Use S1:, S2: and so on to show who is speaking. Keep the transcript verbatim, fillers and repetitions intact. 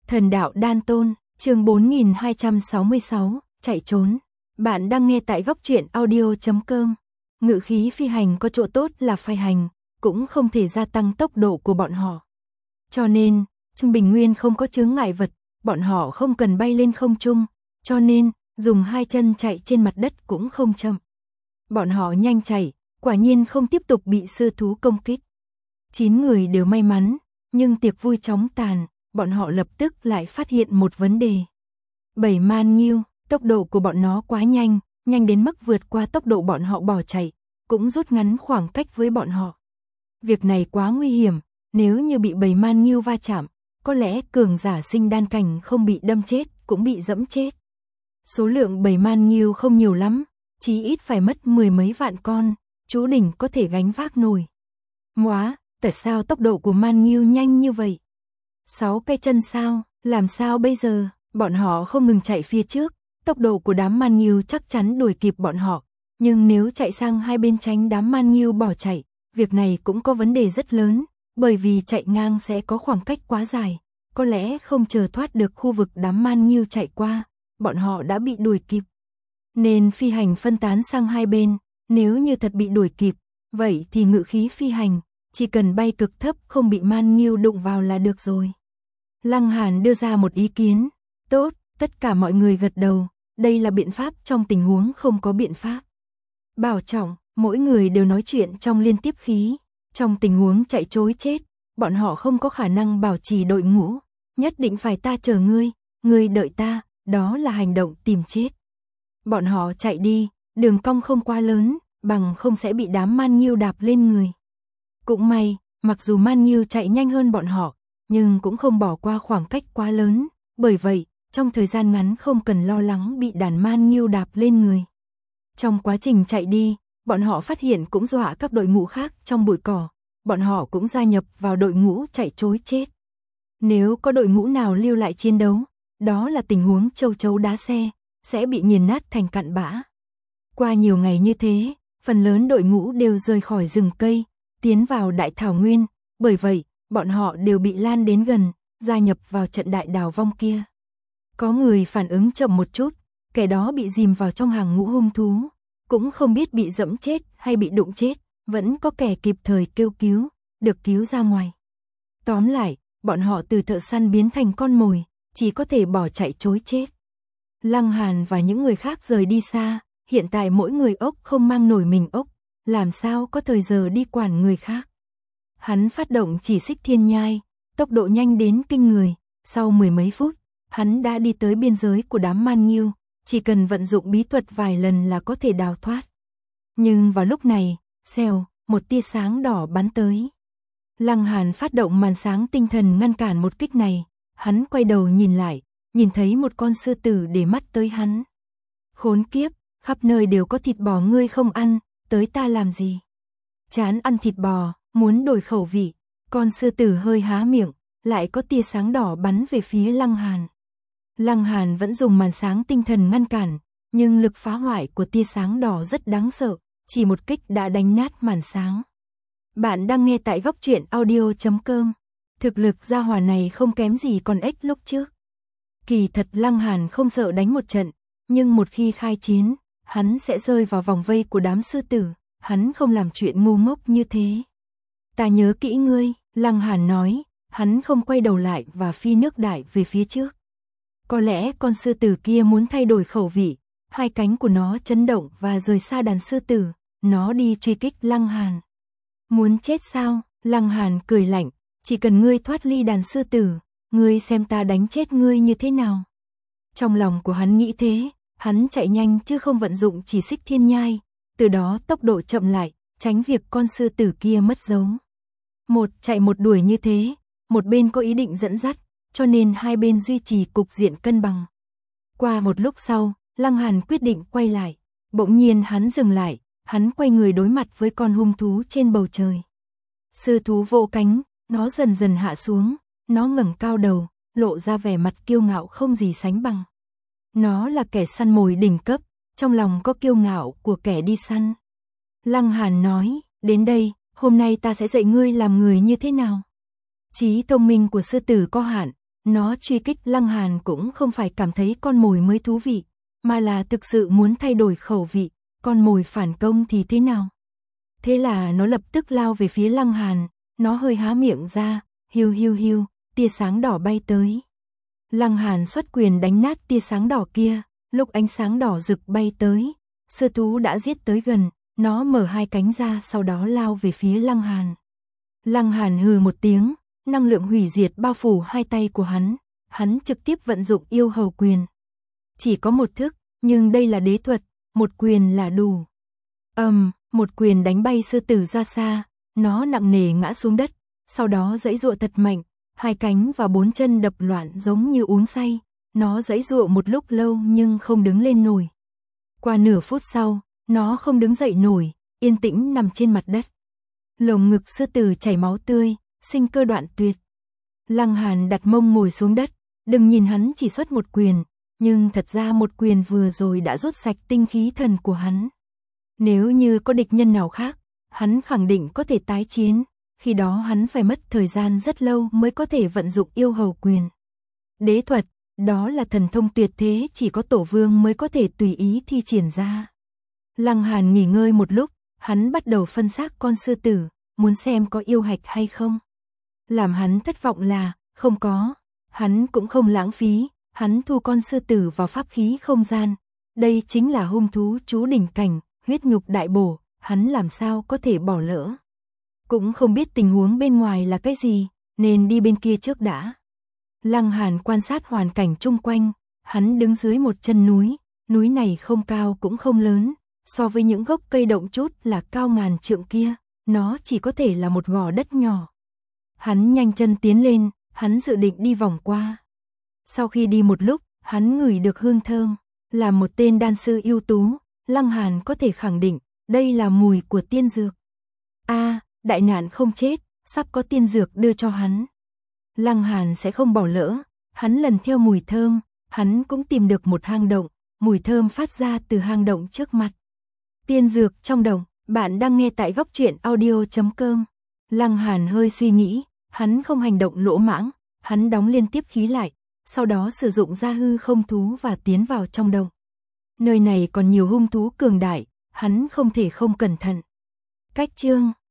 S1: Thần đạo đan tôn, chương bốn nghìn hai trăm sáu mươi sáu, chạy trốn. Bạn đang nghe tại góc truyện audio chấm com. Ngự khí phi hành có chỗ tốt là phi hành, cũng không thể gia tăng tốc độ của bọn họ. Cho nên, trong bình nguyên không có chướng ngại vật, bọn họ không cần bay lên không trung, cho nên, dùng hai chân chạy trên mặt đất cũng không chậm. Bọn họ nhanh chạy, quả nhiên không tiếp tục bị sư thú công kích. Chín người đều may mắn, nhưng tiệc vui chóng tàn, bọn họ lập tức lại phát hiện một vấn đề. Bảy man nghiêu, tốc độ của bọn nó quá nhanh, nhanh đến mức vượt qua tốc độ bọn họ bỏ chạy, cũng rút ngắn khoảng cách với bọn họ. Việc này quá nguy hiểm, nếu như bị bảy man nghiêu va chạm, có lẽ cường giả sinh đan cảnh không bị đâm chết, cũng bị dẫm chết. Số lượng bảy man nghiêu không nhiều lắm, chí ít phải mất mười mấy vạn con, chú đỉnh có thể gánh vác nổi. Móa, tại sao tốc độ của man nghiêu nhanh như vậy? Sáu cái chân sao, làm sao bây giờ? Bọn họ không ngừng chạy phía trước, tốc độ của đám man nghiêu chắc chắn đuổi kịp bọn họ. Nhưng nếu chạy sang hai bên tránh đám man nghiêu bỏ chạy, việc này cũng có vấn đề rất lớn, bởi vì chạy ngang sẽ có khoảng cách quá dài, có lẽ không chờ thoát được khu vực đám man nghiêu chạy qua, bọn họ đã bị đuổi kịp. Nên phi hành phân tán sang hai bên, nếu như thật bị đuổi kịp, vậy thì ngự khí phi hành, chỉ cần bay cực thấp không bị man nghiêu đụng vào là được rồi. Lăng Hàn đưa ra một ý kiến, tốt, tất cả mọi người gật đầu, đây là biện pháp trong tình huống không có biện pháp. Bảo trọng, mỗi người đều nói chuyện trong liên tiếp khí, trong tình huống chạy trối chết, bọn họ không có khả năng bảo trì đội ngũ, nhất định phải ta chờ ngươi, ngươi đợi ta, đó là hành động tìm chết. Bọn họ chạy đi, đường cong không quá lớn, bằng không sẽ bị đám man nghiêu đạp lên người. Cũng may, mặc dù man nghiêu chạy nhanh hơn bọn họ, nhưng cũng không bỏ qua khoảng cách quá lớn, bởi vậy, trong thời gian ngắn không cần lo lắng bị đàn man nghiêu đạp lên người. Trong quá trình chạy đi, bọn họ phát hiện cũng dọa các đội ngũ khác trong bụi cỏ, bọn họ cũng gia nhập vào đội ngũ chạy trối chết. Nếu có đội ngũ nào lưu lại chiến đấu, đó là tình huống châu chấu đá xe, sẽ bị nghiền nát thành cặn bã. Qua nhiều ngày như thế, phần lớn đội ngũ đều rời khỏi rừng cây, tiến vào đại thảo nguyên, bởi vậy, bọn họ đều bị lan đến gần, gia nhập vào trận đại đào vong kia. Có người phản ứng chậm một chút, kẻ đó bị dìm vào trong hàng ngũ hung thú, cũng không biết bị dẫm chết hay bị đụng chết, vẫn có kẻ kịp thời kêu cứu, được cứu ra ngoài. Tóm lại, bọn họ từ thợ săn biến thành con mồi, chỉ có thể bỏ chạy trối chết. Lăng Hàn và những người khác rời đi xa, hiện tại mỗi người ốc không mang nổi mình ốc, làm sao có thời giờ đi quản người khác. Hắn phát động chỉ xích thiên nhai, tốc độ nhanh đến kinh người, sau mười mấy phút, hắn đã đi tới biên giới của đám man nghiêu, chỉ cần vận dụng bí thuật vài lần là có thể đào thoát. Nhưng vào lúc này, xèo, một tia sáng đỏ bắn tới. Lăng Hàn phát động màn sáng tinh thần ngăn cản một kích này, hắn quay đầu nhìn lại, nhìn thấy một con sư tử để mắt tới hắn. Khốn kiếp, khắp nơi đều có thịt bò ngươi không ăn, tới ta làm gì? Chán ăn thịt bò, muốn đổi khẩu vị, con sư tử hơi há miệng, lại có tia sáng đỏ bắn về phía Lăng Hàn. Lăng Hàn vẫn dùng màn sáng tinh thần ngăn cản, nhưng lực phá hoại của tia sáng đỏ rất đáng sợ, chỉ một kích đã đánh nát màn sáng. Bạn đang nghe tại góc truyện audio chấm com. Thực lực gia hỏa này không kém gì con ếch lúc trước. Kỳ thật Lăng Hàn không sợ đánh một trận, nhưng một khi khai chiến, hắn sẽ rơi vào vòng vây của đám sư tử, hắn không làm chuyện ngu ngốc như thế. Ta nhớ kỹ ngươi, Lăng Hàn nói, hắn không quay đầu lại và phi nước đại về phía trước. Có lẽ con sư tử kia muốn thay đổi khẩu vị, hai cánh của nó chấn động và rời xa đàn sư tử, nó đi truy kích Lăng Hàn. Muốn chết sao? Lăng Hàn cười lạnh, chỉ cần ngươi thoát ly đàn sư tử, ngươi xem ta đánh chết ngươi như thế nào. Trong lòng của hắn nghĩ thế, hắn chạy nhanh chứ không vận dụng chỉ xích thiên nhai, từ đó tốc độ chậm lại, tránh việc con sư tử kia mất dấu. Một chạy một đuổi như thế, một bên có ý định dẫn dắt, cho nên hai bên duy trì cục diện cân bằng. Qua một lúc sau, Lăng Hàn quyết định quay lại, bỗng nhiên hắn dừng lại, hắn quay người đối mặt với con hung thú trên bầu trời. Sư thú vỗ cánh, nó dần dần hạ xuống, nó ngẩng cao đầu, lộ ra vẻ mặt kiêu ngạo không gì sánh bằng. Nó là kẻ săn mồi đỉnh cấp, trong lòng có kiêu ngạo của kẻ đi săn. Lăng Hàn nói, đến đây, hôm nay ta sẽ dạy ngươi làm người như thế nào. Trí thông minh của sư tử có hạn, Nó truy kích Lăng Hàn cũng không phải cảm thấy con mồi mới thú vị, mà là thực sự muốn thay đổi khẩu vị, con mồi phản công thì thế nào? Thế là nó lập tức lao về phía Lăng Hàn, nó hơi há miệng ra, hiu hiu hiu, tia sáng đỏ bay tới. Lăng Hàn xuất quyền đánh nát tia sáng đỏ kia, lúc ánh sáng đỏ rực bay tới, sư thú đã giết tới gần, nó mở hai cánh ra sau đó lao về phía Lăng Hàn. Lăng Hàn hừ một tiếng, năng lượng hủy diệt bao phủ hai tay của hắn, hắn trực tiếp vận dụng yêu hầu quyền. Chỉ có một thức, nhưng đây là đế thuật, một quyền là đủ. Ầm, um, một quyền đánh bay sư tử ra xa, nó nặng nề ngã xuống đất, sau đó giãy giụa thật mạnh, hai cánh và bốn chân đập loạn giống như uống say, nó giãy giụa một lúc lâu nhưng không đứng lên nổi. Qua nửa phút sau, nó không đứng dậy nổi, yên tĩnh nằm trên mặt đất. Lồng ngực sư tử chảy máu tươi, sinh cơ đoạn tuyệt. Lăng Hàn đặt mông ngồi xuống đất, đừng nhìn hắn chỉ xuất một quyền, nhưng thật ra một quyền vừa rồi đã rút sạch tinh khí thần của hắn. Nếu như có địch nhân nào khác, hắn khẳng định có thể tái chiến, khi đó hắn phải mất thời gian rất lâu mới có thể vận dụng yêu hầu quyền. Đế thuật, đó là thần thông tuyệt thế chỉ có tổ vương mới có thể tùy ý thi triển ra. Lăng Hàn nghỉ ngơi một lúc, hắn bắt đầu phân xác con sư tử, muốn xem có yêu hạch hay không. Làm hắn thất vọng là, không có, hắn cũng không lãng phí, hắn thu con sư tử vào pháp khí không gian. Đây chính là hung thú chú đỉnh cảnh, huyết nhục đại bổ, hắn làm sao có thể bỏ lỡ. Cũng không biết tình huống bên ngoài là cái gì, nên đi bên kia trước đã. Lăng Hàn quan sát hoàn cảnh chung quanh, hắn đứng dưới một chân núi, núi này không cao cũng không lớn, so với những gốc cây động chút là cao ngàn trượng kia, nó chỉ có thể là một gò đất nhỏ. Hắn nhanh chân tiến lên, hắn dự định đi vòng qua. Sau khi đi một lúc, hắn ngửi được hương thơm, là một tên đan sư ưu tú, Lăng Hàn có thể khẳng định, đây là mùi của tiên dược. A, à, đại nạn không chết, sắp có tiên dược đưa cho hắn. Lăng Hàn sẽ không bỏ lỡ, hắn lần theo mùi thơm, hắn cũng tìm được một hang động, mùi thơm phát ra từ hang động trước mặt. Tiên dược trong đồng, bạn đang nghe tại góc truyện audio chấm com. Lăng Hàn hơi suy nghĩ, hắn không hành động lỗ mãng, hắn đóng liên tiếp khí lại, sau đó sử dụng ra hư không thú và tiến vào trong đồng. Nơi này còn nhiều hung thú cường đại, hắn không thể không cẩn thận. Cách chương